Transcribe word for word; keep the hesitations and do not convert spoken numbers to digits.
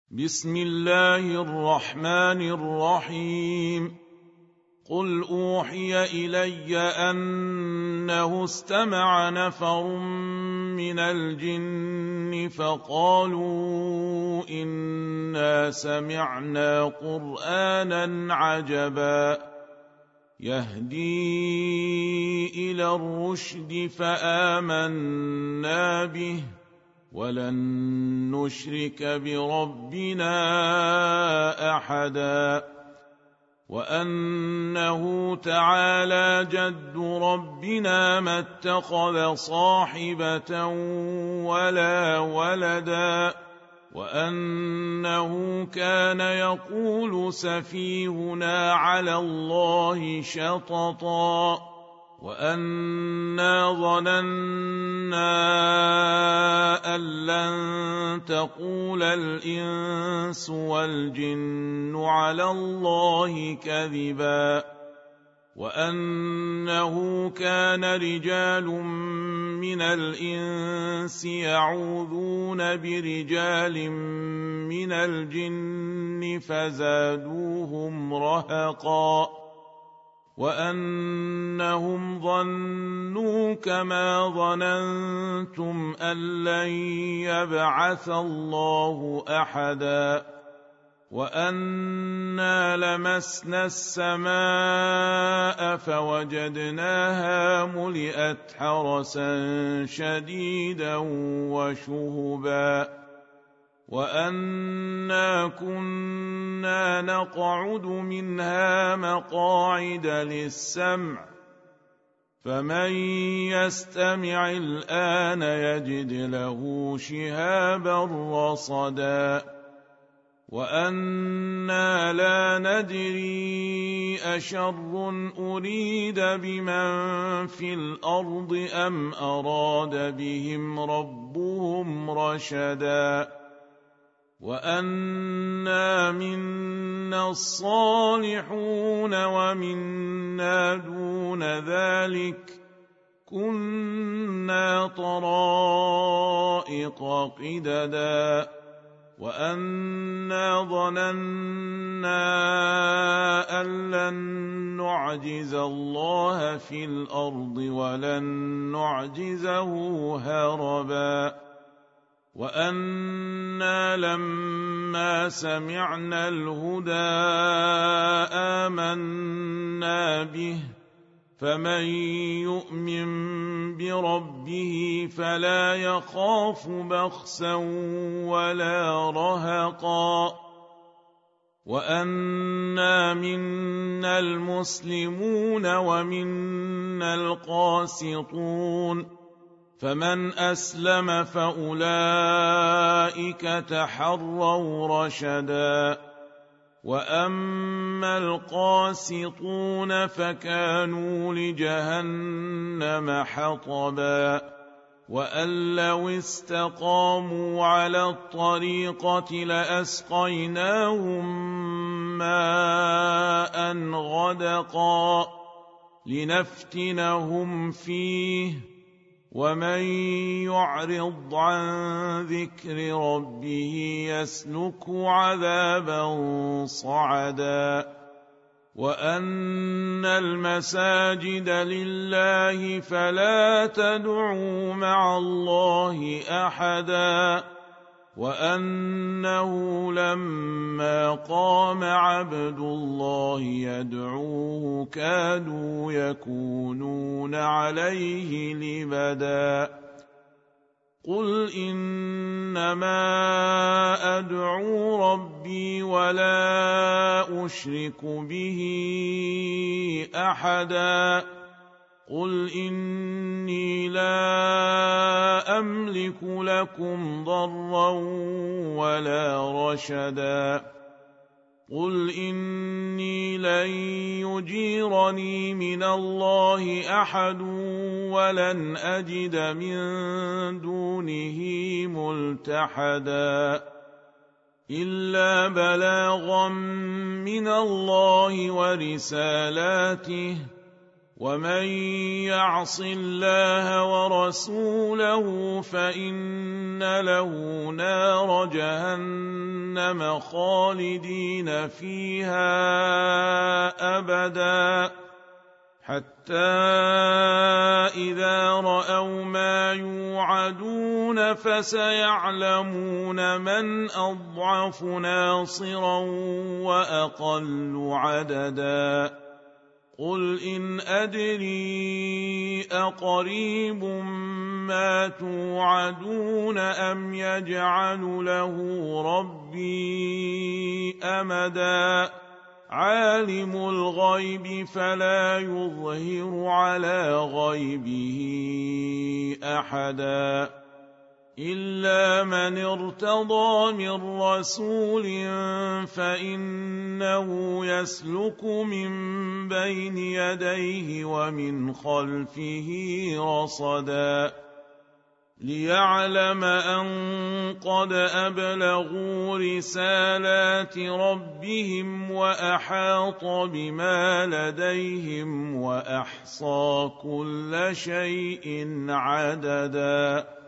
بسم الله الرحمن الرحيم. قل أوحي إلي أنه استمع نفر من الجن فقالوا إنا سمعنا قرآنا عجبا يهدي إلى الرشد فآمنا به ولن نشرك بربنا أحدا وأنه تعالى جد ربنا ما اتخذ صاحبة ولا ولدا وأنه كان يقول سفيهنا على الله شططا وأنا ظننا أن لن تقول الإنس والجن على الله كذبا وأنه كان رجال من الإنس يعوذون برجال من الجن فزادوهم رهقا وأنهم ظنوا كما ظننتم أن لن يبعث الله أحدا وأنا لمسنا السماء فوجدناها ملئت حرسا شديدا وشهبا وأنا كنا نقعد منها مقاعد للسمع فمن يستمع الآن يجد له شهابا رصدا وأنا لا ندري أشر أريد بمن في الأرض أم أراد بهم ربهم رشدا وأنا منا الصالحون ومنا دون ذلك كنا طرائق قددا وأنا ظننا أن لن نعجز الله في الأرض ولن نعجزه هربا وأنا لما سمعنا الهدى آمنا به فمن يؤمن بربه فلا يخاف بخسا ولا رهقا وأنا منا المسلمون ومنا القاسطون فمن أسلم فأولئك تحروا رشدا وأما القاسطون فكانوا لجهنم حطبا وأن لو استقاموا على الطريقة لأسقيناهم ماء غدقا لنفتنهم فيه ومن يعرض عن ذكر ربه يسلكه عذابا صعدا وأن المساجد لله فلا تدعوا مع الله أحدا وأنه لما قام عبد الله يدعوه كادوا يكونون عليه لبدا قل إنما أدعو ربي ولا أشرك به أحدا قل إني لا أملك لكم ضرا ولا رشدا قل إني لن يجيرني من الله أحد ولن أجد من دونه ملتحدا إلا بلاغا من الله ورسالاته ومن يعص الله ورسوله فإن له نار جهنم جهنم خالدين فيها أبدا حتى إذا رأوا ما يوعدون فسيعلمون من أضعف ناصرا وأقل عددا قل إن أدري أقريب ما توعدون أم يجعل له ربي أمدا عالم الغيب فلا يظهر على غيبه أحدا إلا من ارتضى من رسول فإنه يسلك من بين يديه ومن خلفه رصدا ليعلم أن قد أبلغوا رسالات ربهم وأحاط بما لديهم وأحصى كل شيء عددا